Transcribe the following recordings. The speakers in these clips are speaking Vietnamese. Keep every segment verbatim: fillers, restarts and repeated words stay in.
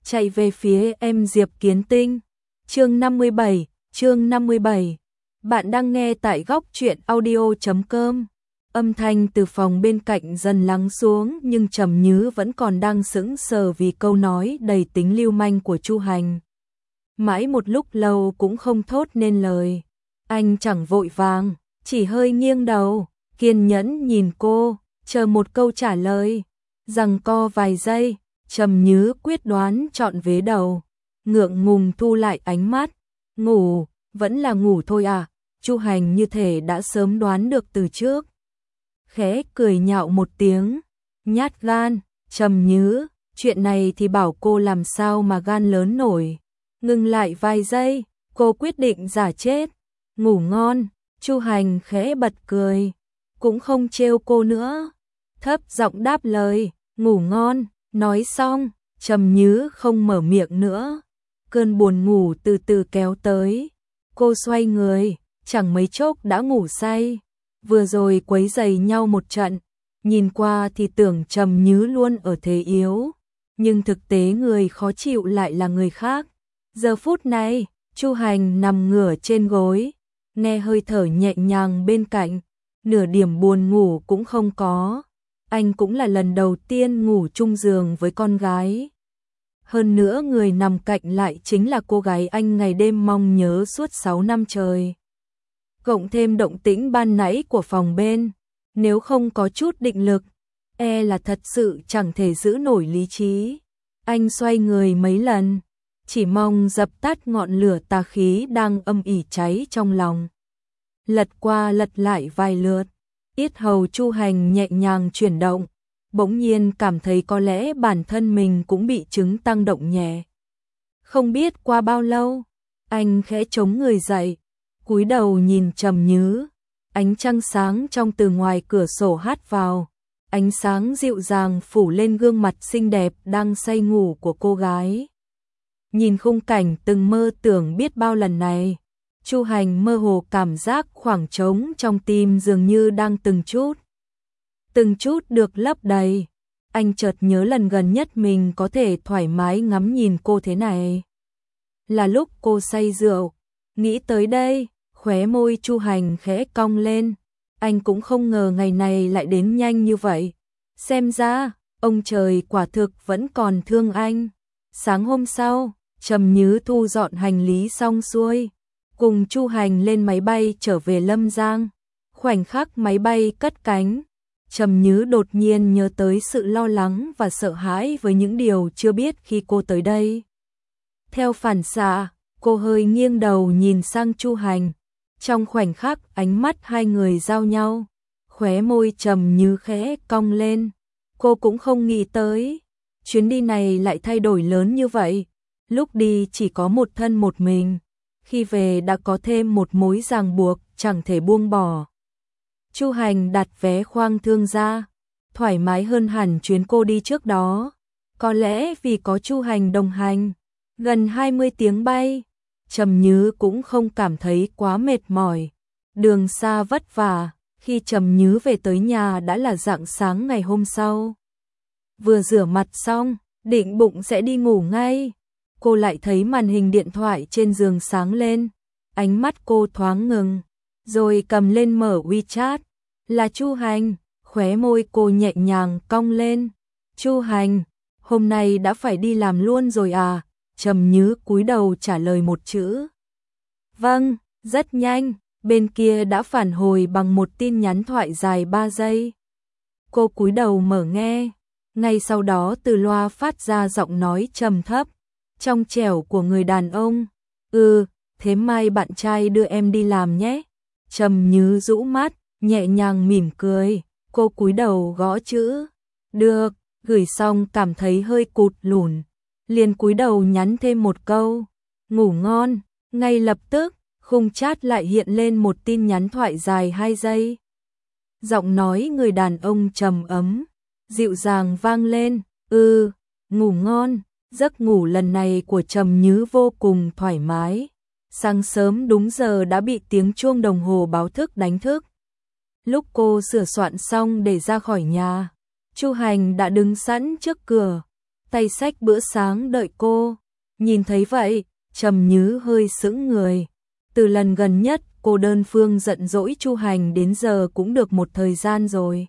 chạy về phía em Diệp Kiến Tinh. Chương năm mươi bảy, chương năm mươi bảy. Bạn đang nghe tại góc truyện audio chấm com. Âm thanh từ phòng bên cạnh dần lắng xuống, nhưng Trầm Nhứ vẫn còn đang sững sờ vì câu nói đầy tính lưu manh của Chu Hành. Mãi một lúc lâu cũng không thốt nên lời. Anh chẳng vội vàng, chỉ hơi nghiêng đầu, kiên nhẫn nhìn cô, chờ một câu trả lời. Giằng co vài giây, Trầm Nhứ quyết đoán chọn vế đầu, ngượng ngùng thu lại ánh mắt. Ngủ, vẫn là ngủ thôi à? Chu Hành như thể đã sớm đoán được từ trước. Khẽ cười nhạo một tiếng, nhát gan. Trầm Nhứ, chuyện này thì bảo cô làm sao mà gan lớn nổi. Ngừng lại vài giây, cô quyết định giả chết. Ngủ ngon. Chu Hành khẽ bật cười, cũng không trêu cô nữa, thấp giọng đáp lời, ngủ ngon. Nói xong, Trầm Nhứ không mở miệng nữa. Cơn buồn ngủ từ từ kéo tới. Cô xoay người, chẳng mấy chốc đã ngủ say. Vừa rồi quấy rầy nhau một trận, nhìn qua thì tưởng Trầm Nhứ luôn ở thế yếu, nhưng thực tế người khó chịu lại là người khác. Giờ phút này, Chu Hành nằm ngửa trên gối, nghe hơi thở nhẹ nhàng bên cạnh, nửa điểm buồn ngủ cũng không có. Anh cũng là lần đầu tiên ngủ chung giường với con gái. Hơn nữa người nằm cạnh lại chính là cô gái anh ngày đêm mong nhớ suốt sáu năm trời. Cộng thêm động tĩnh ban nãy của phòng bên, nếu không có chút định lực, e là thật sự chẳng thể giữ nổi lý trí. Anh xoay người mấy lần, chỉ mong dập tắt ngọn lửa tà khí đang âm ỉ cháy trong lòng. Lật qua lật lại vài lượt, yết hầu Chu Hành nhẹ nhàng chuyển động, bỗng nhiên cảm thấy có lẽ bản thân mình cũng bị chứng tăng động nhẹ. Không biết qua bao lâu, anh khẽ chống người dậy, cúi đầu nhìn Trầm Nhứ. Ánh trăng sáng trong từ ngoài cửa sổ hắt vào, ánh sáng dịu dàng phủ lên gương mặt xinh đẹp đang say ngủ của cô gái. Nhìn khung cảnh từng mơ tưởng biết bao lần này, Chu Hành mơ hồ cảm giác khoảng trống trong tim dường như đang từng chút, từng chút được lấp đầy. Anh chợt nhớ lần gần nhất mình có thể thoải mái ngắm nhìn cô thế này là lúc cô say rượu. Nghĩ tới đây, khóe môi Chu Hành khẽ cong lên. Anh cũng không ngờ ngày này lại đến nhanh như vậy. Xem ra, ông trời quả thực vẫn còn thương anh. Sáng hôm sau, Trầm Nhứ thu dọn hành lý xong xuôi, cùng Chu Hành lên máy bay trở về Lâm Giang. Khoảnh khắc máy bay cất cánh, Trầm Nhứ đột nhiên nhớ tới sự lo lắng và sợ hãi với những điều chưa biết khi cô tới đây. Theo phản xạ, cô hơi nghiêng đầu nhìn sang Chu Hành. Trong khoảnh khắc ánh mắt hai người giao nhau, khóe môi Trầm Nhứ khẽ cong lên. Cô cũng không nghĩ tới, chuyến đi này lại thay đổi lớn như vậy. Lúc đi chỉ có một thân một mình, khi về đã có thêm một mối ràng buộc chẳng thể buông bỏ. Chu Hành đặt vé khoang thương ra, thoải mái hơn hẳn chuyến cô đi trước đó. Có lẽ vì có Chu Hành đồng hành, gần hai mươi tiếng bay, Trầm Nhứ cũng không cảm thấy quá mệt mỏi. Đường xa vất vả, khi Trầm Nhứ về tới nhà đã là rạng sáng ngày hôm sau. Vừa rửa mặt xong, định bụng sẽ đi ngủ ngay, cô lại thấy màn hình điện thoại trên giường sáng lên. Ánh mắt cô thoáng ngừng, rồi cầm lên mở WeChat. Là Chu Hành, khóe môi cô nhẹ nhàng cong lên. Chu Hành, hôm nay đã phải đi làm luôn rồi à? Trầm Nhứ cúi đầu trả lời một chữ. Vâng, rất nhanh, bên kia đã phản hồi bằng một tin nhắn thoại dài ba giây. Cô cúi đầu mở nghe, ngay sau đó từ loa phát ra giọng nói trầm thấp, trong trẻo của người đàn ông. Ừ, thế mai bạn trai đưa em đi làm nhé. Trầm Nhứ rũ mắt, nhẹ nhàng mỉm cười, cô cúi đầu gõ chữ. Được, gửi xong cảm thấy hơi cụt lủn, liền cúi đầu nhắn thêm một câu, ngủ ngon. Ngay lập tức, khung chat lại hiện lên một tin nhắn thoại dài hai giây. Giọng nói người đàn ông trầm ấm, dịu dàng vang lên. Ừ, ngủ ngon. Giấc ngủ lần này của Trầm Nhứ vô cùng thoải mái. Sáng sớm đúng giờ đã bị tiếng chuông đồng hồ báo thức đánh thức. Lúc cô sửa soạn xong để ra khỏi nhà, Chu Hành đã đứng sẵn trước cửa, tay xách bữa sáng đợi cô. Nhìn thấy vậy, Trầm Như hơi sững người. Từ lần gần nhất cô đơn phương giận dỗi Chu Hành đến giờ cũng được một thời gian rồi.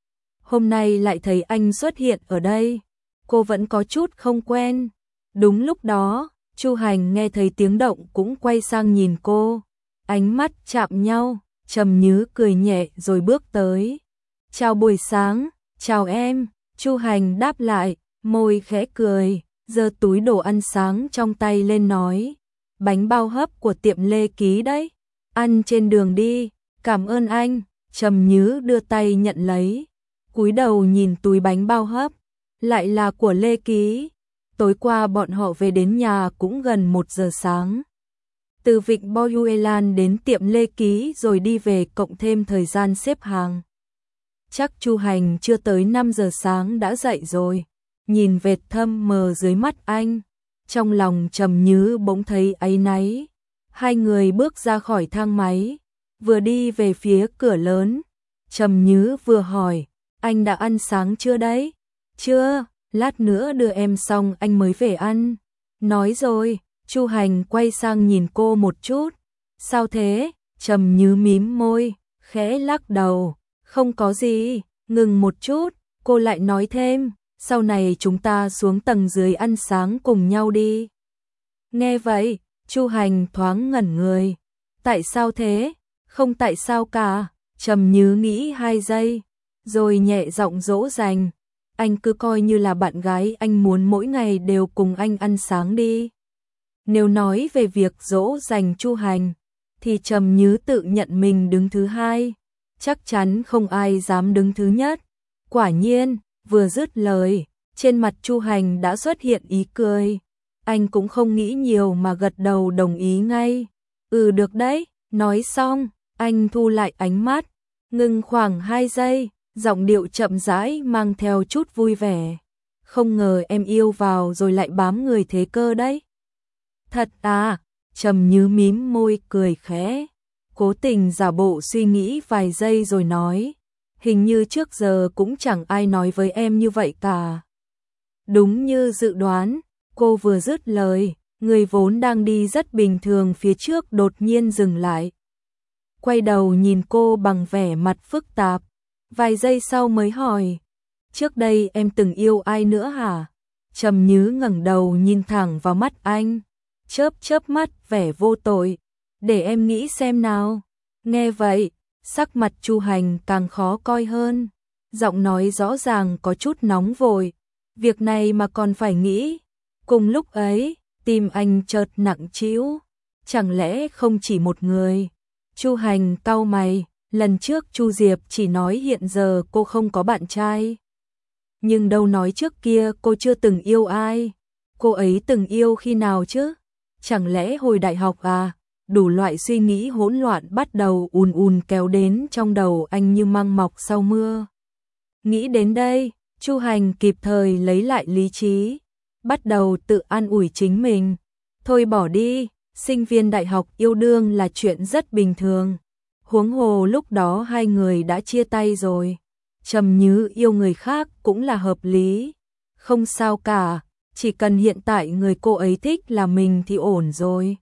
Hôm nay lại thấy anh xuất hiện ở đây, cô vẫn có chút không quen. Đúng lúc đó, Chu Hành nghe thấy tiếng động cũng quay sang nhìn cô. Ánh mắt chạm nhau, Trầm Như cười nhẹ rồi bước tới. Chào buổi sáng, chào em, Chu Hành đáp lại, môi khẽ cười, giơ túi đồ ăn sáng trong tay lên nói. Bánh bao hấp của tiệm Lê Ký đấy, ăn trên đường đi, cảm ơn anh. Trầm Như đưa tay nhận lấy, cúi đầu nhìn túi bánh bao hấp, lại là của Lê Ký. Tối qua bọn họ về đến nhà cũng gần một giờ sáng. Từ Vịnh Boyuelan đến tiệm Lê Ký rồi đi về cộng thêm thời gian xếp hàng. Chắc Chu Hành chưa tới năm giờ sáng đã dậy rồi. Nhìn vệt thâm mờ dưới mắt anh, trong lòng Trầm Như bỗng thấy áy náy. Hai người bước ra khỏi thang máy, vừa đi về phía cửa lớn. Trầm Như vừa hỏi, anh đã ăn sáng chưa đấy? Chưa, lát nữa đưa em xong anh mới về ăn. Nói rồi, Chu Hành quay sang nhìn cô một chút. Sao thế? Trầm Như mím môi, khẽ lắc đầu. Không có gì, ngừng một chút, cô lại nói thêm, sau này chúng ta xuống tầng dưới ăn sáng cùng nhau đi. Nghe vậy, Chu Hành thoáng ngẩn người. Tại sao thế? Không tại sao cả. Trầm Như nghĩ hai giây, rồi nhẹ giọng dỗ dành. Anh cứ coi như là bạn gái anh muốn mỗi ngày đều cùng anh ăn sáng đi. Nếu nói về việc dỗ dành Chu Hành, thì Trầm Như tự nhận mình đứng thứ hai. Chắc chắn không ai dám đứng thứ nhất. Quả nhiên, vừa dứt lời, trên mặt Chu Hành đã xuất hiện ý cười. Anh cũng không nghĩ nhiều mà gật đầu đồng ý ngay. Ừ được đấy, nói xong, anh thu lại ánh mắt, ngừng khoảng hai giây, giọng điệu chậm rãi mang theo chút vui vẻ. Không ngờ em yêu vào rồi lại bám người thế cơ đấy. Thật à, Trầm Như mím môi cười khẽ. Cố tình giả bộ suy nghĩ vài giây rồi nói, hình như trước giờ cũng chẳng ai nói với em như vậy cả. Đúng như dự đoán, cô vừa dứt lời, người vốn đang đi rất bình thường phía trước đột nhiên dừng lại. Quay đầu nhìn cô bằng vẻ mặt phức tạp, vài giây sau mới hỏi, trước đây em từng yêu ai nữa hả? Trầm Như ngẩng đầu nhìn thẳng vào mắt anh, chớp chớp mắt vẻ vô tội. Để em nghĩ xem nào. Nghe vậy, sắc mặt Chu Hành càng khó coi hơn. Giọng nói rõ ràng có chút nóng vội. Việc này mà còn phải nghĩ. Cùng lúc ấy, tim anh chợt nặng trĩu. Chẳng lẽ không chỉ một người? Chu Hành cau mày. Lần trước Chu Diệp chỉ nói hiện giờ cô không có bạn trai. Nhưng đâu nói trước kia cô chưa từng yêu ai. Cô ấy từng yêu khi nào chứ? Chẳng lẽ hồi đại học à? Đủ loại suy nghĩ hỗn loạn bắt đầu ùn ùn kéo đến trong đầu anh như măng mọc sau mưa. Nghĩ đến đây, Chu Hành kịp thời lấy lại lý trí, bắt đầu tự an ủi chính mình. Thôi bỏ đi, sinh viên đại học yêu đương là chuyện rất bình thường. Huống hồ lúc đó hai người đã chia tay rồi. Trầm Như yêu người khác cũng là hợp lý. Không sao cả, chỉ cần hiện tại người cô ấy thích là mình thì ổn rồi.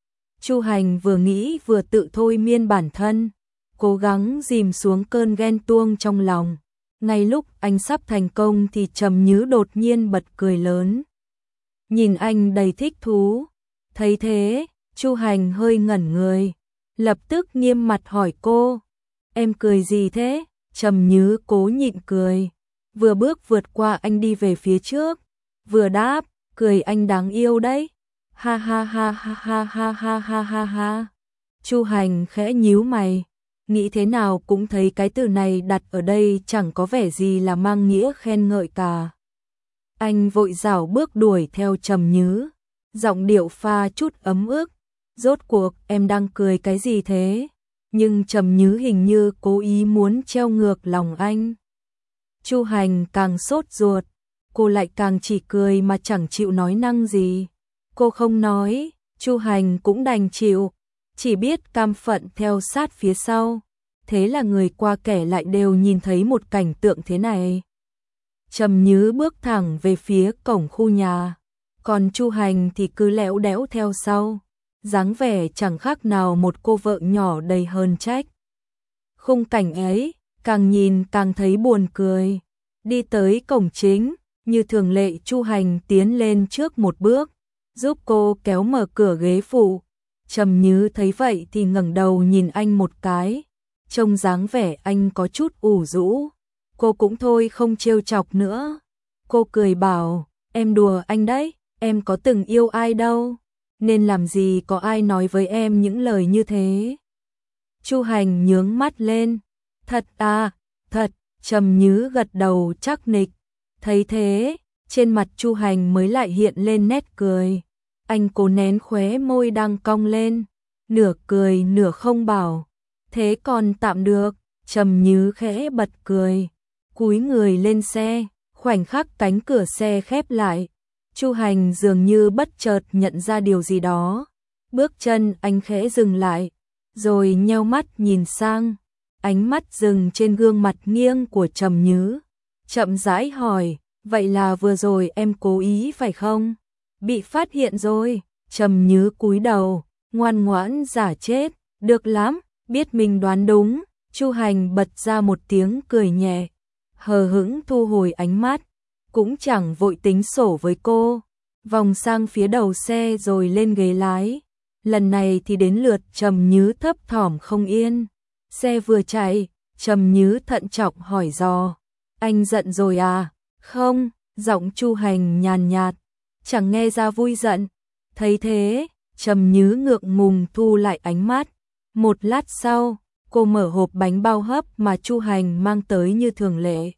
Chu Hành vừa nghĩ vừa tự thôi miên bản thân, cố gắng dìm xuống cơn ghen tuông trong lòng. Ngay lúc anh sắp thành công thì Trầm Như đột nhiên bật cười lớn. Nhìn anh đầy thích thú. Thấy thế, Chu Hành hơi ngẩn người, lập tức nghiêm mặt hỏi cô. Em cười gì thế? Trầm Như cố nhịn cười, vừa bước vượt qua anh đi về phía trước, vừa đáp, cười anh đáng yêu đấy. Ha ha ha ha ha ha ha ha ha ha. Chu Hành khẽ nhíu mày, nghĩ thế nào cũng thấy cái từ này đặt ở đây chẳng có vẻ gì là mang nghĩa khen ngợi cả. Anh vội dảo bước đuổi theo Trầm Như, giọng điệu pha chút ấm ức. Rốt cuộc em đang cười cái gì thế? Nhưng Trầm Như hình như cố ý muốn treo ngược lòng anh. Chu Hành càng sốt ruột, cô lại càng chỉ cười mà chẳng chịu nói năng gì. Cô không nói, Chu Hành cũng đành chịu, chỉ biết cam phận theo sát phía sau. Thế là người qua kẻ lại đều nhìn thấy một cảnh tượng thế này. Trầm Nhứ bước thẳng về phía cổng khu nhà, còn Chu Hành thì cứ lẽo đẽo theo sau, dáng vẻ chẳng khác nào một cô vợ nhỏ đầy hờn trách. Khung cảnh ấy, càng nhìn càng thấy buồn cười. Đi tới cổng chính, như thường lệ Chu Hành tiến lên trước một bước, giúp cô kéo mở cửa ghế phụ. Trầm Nhứ thấy vậy thì ngẩng đầu nhìn anh một cái, trông dáng vẻ anh có chút ủ rũ. Cô cũng thôi không trêu chọc nữa. Cô cười bảo, em đùa anh đấy, em có từng yêu ai đâu, nên làm gì có ai nói với em những lời như thế. Chu Hành nhướng mắt lên, thật à, thật. Trầm Nhứ gật đầu chắc nịch. Thấy thế, trên mặt Chu Hành mới lại hiện lên nét cười. Anh cố nén khóe môi đang cong lên, nửa cười nửa không bảo, thế còn tạm được. Trầm Nhứ khẽ bật cười, cúi người lên xe. Khoảnh khắc cánh cửa xe khép lại, Chu Hành dường như bất chợt nhận ra điều gì đó. Bước chân anh khẽ dừng lại, rồi nheo mắt nhìn sang. Ánh mắt dừng trên gương mặt nghiêng của Trầm Nhứ, chậm rãi hỏi, vậy là vừa rồi em cố ý phải không? Bị phát hiện rồi. Trầm Nhứ cúi đầu, ngoan ngoãn giả chết, được lắm, biết mình đoán đúng. Chu Hành bật ra một tiếng cười nhẹ, hờ hững thu hồi ánh mắt, cũng chẳng vội tính sổ với cô, vòng sang phía đầu xe rồi lên ghế lái. Lần này thì đến lượt Trầm Nhứ thấp thỏm không yên. Xe vừa chạy, Trầm Nhứ thận trọng hỏi dò, anh giận rồi à? Không, giọng Chu Hành nhàn nhạt, chẳng nghe ra vui giận. Thấy thế, Trầm Nhứ ngượng ngùng thu lại ánh mắt. Một lát sau, cô mở hộp bánh bao hấp mà Chu Hành mang tới như thường lệ.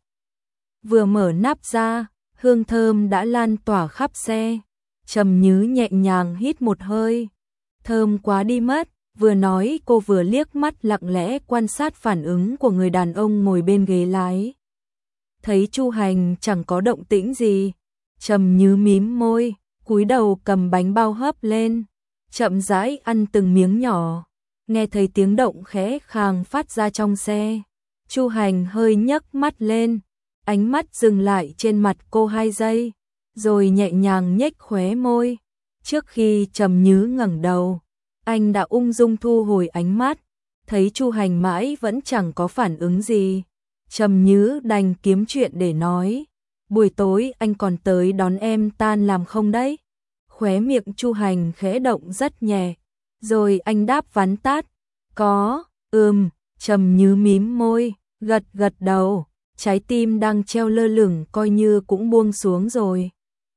Vừa mở nắp ra, hương thơm đã lan tỏa khắp xe. Trầm Nhứ nhẹ nhàng hít một hơi, thơm quá đi mất. Vừa nói cô vừa liếc mắt lặng lẽ quan sát phản ứng của người đàn ông ngồi bên ghế lái. Thấy Chu Hành chẳng có động tĩnh gì, Trầm Nhứ mím môi, cúi đầu cầm bánh bao hấp lên, chậm rãi ăn từng miếng nhỏ. Nghe thấy tiếng động khẽ khàng phát ra trong xe, Chu Hành hơi nhấc mắt lên, ánh mắt dừng lại trên mặt cô hai giây, rồi nhẹ nhàng nhếch khóe môi. Trước khi Trầm Nhứ ngẩng đầu, anh đã ung dung thu hồi ánh mắt. Thấy Chu Hành mãi vẫn chẳng có phản ứng gì, Trầm Nhứ đành kiếm chuyện để nói, buổi tối anh còn tới đón em tan làm không đấy? Khóe miệng Chu Hành khẽ động rất nhẹ, rồi anh đáp vắn tắt, có, ừm. Trầm Nhứ mím môi, gật gật đầu, trái tim đang treo lơ lửng coi như cũng buông xuống rồi.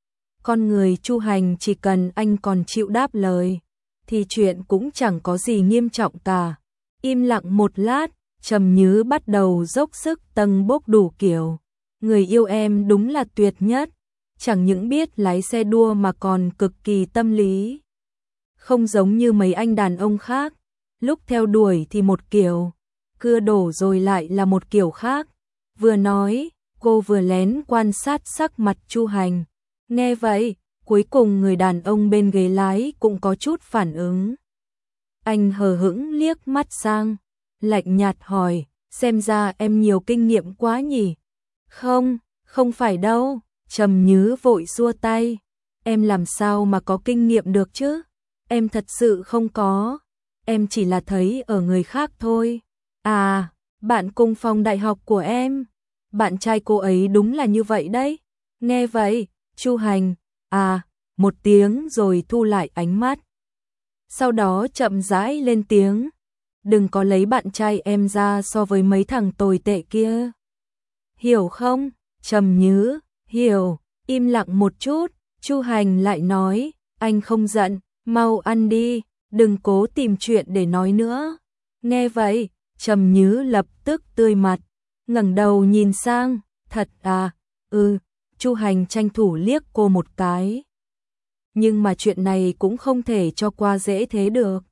Con người Chu Hành chỉ cần anh còn chịu đáp lời, thì chuyện cũng chẳng có gì nghiêm trọng cả. Im lặng một lát, Trầm Nhứ bắt đầu dốc sức tâng bốc đủ kiểu. Người yêu em đúng là tuyệt nhất, chẳng những biết lái xe đua mà còn cực kỳ tâm lý. Không giống như mấy anh đàn ông khác, lúc theo đuổi thì một kiểu, cưa đổ rồi lại là một kiểu khác. Vừa nói, cô vừa lén quan sát sắc mặt Chu Hành. Nghe vậy, cuối cùng người đàn ông bên ghế lái cũng có chút phản ứng. Anh hờ hững liếc mắt sang, lạnh nhạt hỏi, xem ra em nhiều kinh nghiệm quá nhỉ? Không, không phải đâu. Trầm Nhứ vội xua tay, em làm sao mà có kinh nghiệm được chứ? Em thật sự không có, em chỉ là thấy ở người khác thôi. À, bạn cùng phòng đại học của em, bạn trai cô ấy đúng là như vậy đấy. Nghe vậy, Chu Hành, à, một tiếng rồi thu lại ánh mắt. Sau đó chậm rãi lên tiếng, đừng có lấy bạn trai em ra so với mấy thằng tồi tệ kia. Hiểu không? Trầm Nhứ, hiểu. Im lặng một chút, Chu Hành lại nói, anh không giận, mau ăn đi, đừng cố tìm chuyện để nói nữa. Nghe vậy, Trầm Nhứ lập tức tươi mặt, ngẩng đầu nhìn sang, thật à? Ừ. Chu Hành tranh thủ liếc cô một cái. Nhưng mà chuyện này cũng không thể cho qua dễ thế được.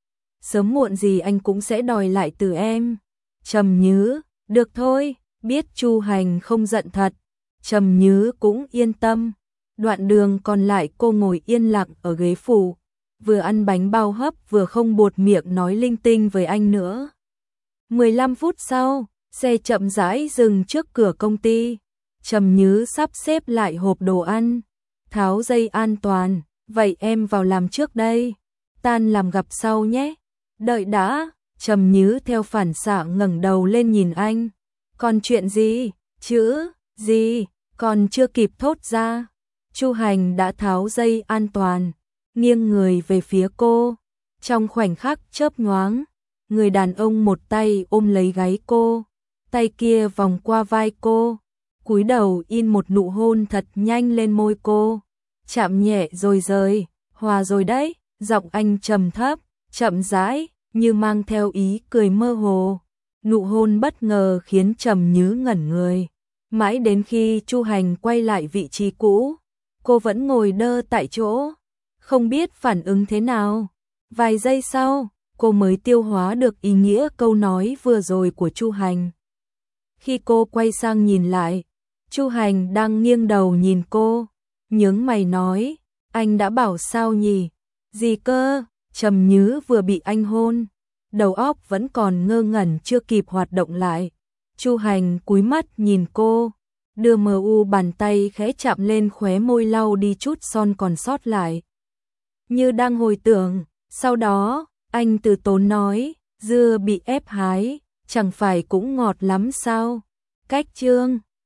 Sớm muộn gì anh cũng sẽ đòi lại từ em. Trầm Nhứ, được thôi, biết Chu Hành không giận thật, Trầm Nhứ cũng yên tâm. Đoạn đường còn lại cô ngồi yên lặng ở ghế phụ, vừa ăn bánh bao hấp vừa không buột miệng nói linh tinh với anh nữa. mười lăm phút sau, xe chậm rãi dừng trước cửa công ty. Trầm Nhứ sắp xếp lại hộp đồ ăn, tháo dây an toàn, vậy em vào làm trước đây, tan làm gặp sau nhé. Đợi đã, Trầm Nhứ theo phản xạ ngẩng đầu lên nhìn anh. Còn chuyện gì? Chữ gì? Còn chưa kịp thốt ra. Chu Hành đã tháo dây an toàn, nghiêng người về phía cô. Trong khoảnh khắc chớp nhoáng, người đàn ông một tay ôm lấy gáy cô, tay kia vòng qua vai cô, cúi đầu in một nụ hôn thật nhanh lên môi cô. Chạm nhẹ rồi rời, hòa rồi đấy, giọng anh trầm thấp, chậm rãi, như mang theo ý cười mơ hồ. Nụ hôn bất ngờ khiến Trầm Nhứ ngẩn người. Mãi đến khi Chu Hành quay lại vị trí cũ, cô vẫn ngồi đơ tại chỗ, không biết phản ứng thế nào. Vài giây sau, cô mới tiêu hóa được ý nghĩa câu nói vừa rồi của Chu Hành. Khi cô quay sang nhìn lại, Chu Hành đang nghiêng đầu nhìn cô, nhướng mày nói, anh đã bảo sao nhỉ? Gì cơ? Trầm Nhứ vừa bị anh hôn, đầu óc vẫn còn ngơ ngẩn chưa kịp hoạt động lại. Chu Hành cúi mắt nhìn cô, đưa mờ u bàn tay khẽ chạm lên khóe môi lau đi chút son còn sót lại. Như đang hồi tưởng, sau đó, anh từ tốn nói, dưa bị ép hái, chẳng phải cũng ngọt lắm sao? Cách chương